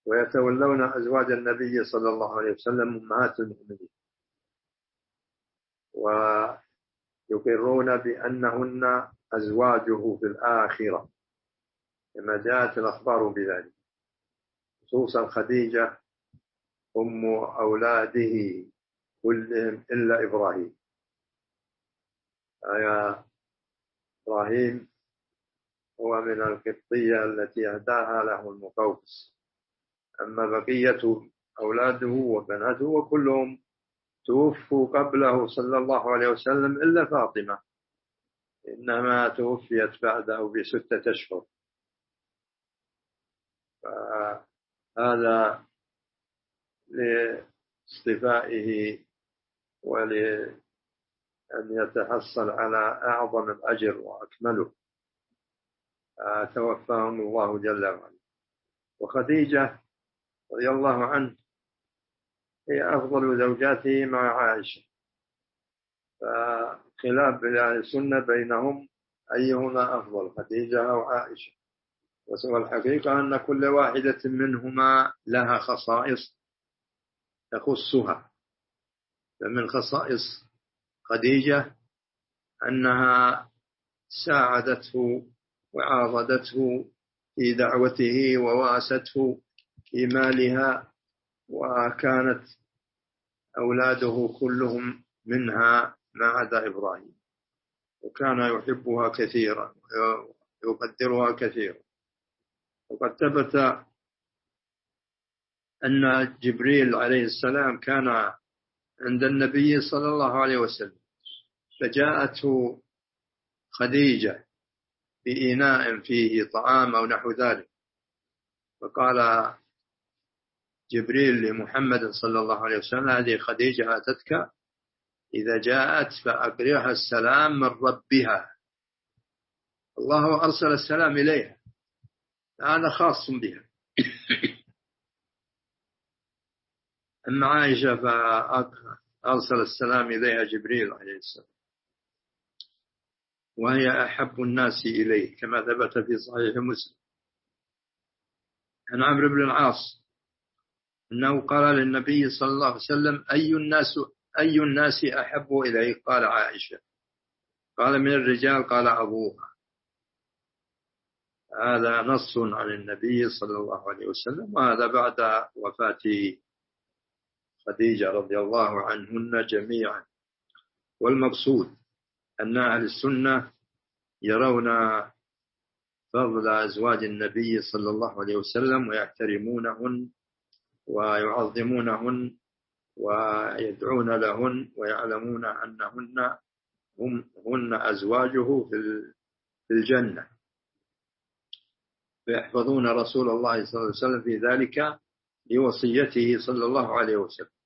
ويتولون أزواج النبي صلى الله عليه وسلم أمهات المؤمنين، ويقرون بأنهن أزواجه في الآخرة كما جاءت الأخبار بذلك، خصوصا خديجة أم أولاده كلهم إلا إبراهيم. إبراهيم هو من القبطية التي أهداها له المقوقس، أما بقية أولاده وبناته وكلهم توفوا قبله صلى الله عليه وسلم إلا فاطمة، إنما توفيت بعده ب6 أشهر. فهذا لاصطفائه ولأن يتحصل على أعظم الأجر وأكمله، توفاهم الله جل وعلا. وخديجة رضي الله عنه هي أفضل زوجاته مع عائشة، فخلاف السنة بينهم أيهما أفضل، خديجة أو عائشة. والحقيقة أن كل واحدة منهما لها خصائص تخصها. فمن خصائص خديجة أنها ساعدته وعاضدته في دعوته وواسته في مالها، وكانت أولاده كلهم منها ما عدا إبراهيم، وكان يحبها كثيرا ويقدرها كثيرا. وقد ثبت أن جبريل عليه السلام كان عند النبي صلى الله عليه وسلم، فجاءته خديجة بإناء فيه طعام أو نحو ذلك، فقال جبريل لمحمد صلى الله عليه وسلم: هذه خديجة أتتك، إذا جاءت فأقرئها السلام من ربها. الله أرسل السلام إليها، هذا خاص بها. أما عائشة فأرسل السلام إليها جبريل عليه السلام، وهي أحب الناس إليه كما ثبت في صحيح مسلم عن عمرو بن العاص أنه قال للنبي صلى الله عليه وسلم: أي الناس أحب إليك؟ قال: عائشة. قال: من الرجال؟ قال: أبوها. هذا نص عن النبي صلى الله عليه وسلم، وهذا بعد وفاة خديجة رضي الله عنهن جميعا. والمقصود أن أهل السنة يرون فضل أزواج النبي صلى الله عليه وسلم ويحترمونهن ويعظمونهن ويدعون لهن، ويعلمون أنهن هن أزواجه في الجنة، فيحفظون رسول الله صلى الله عليه وسلم في ذلك لوصيته صلى الله عليه وسلم.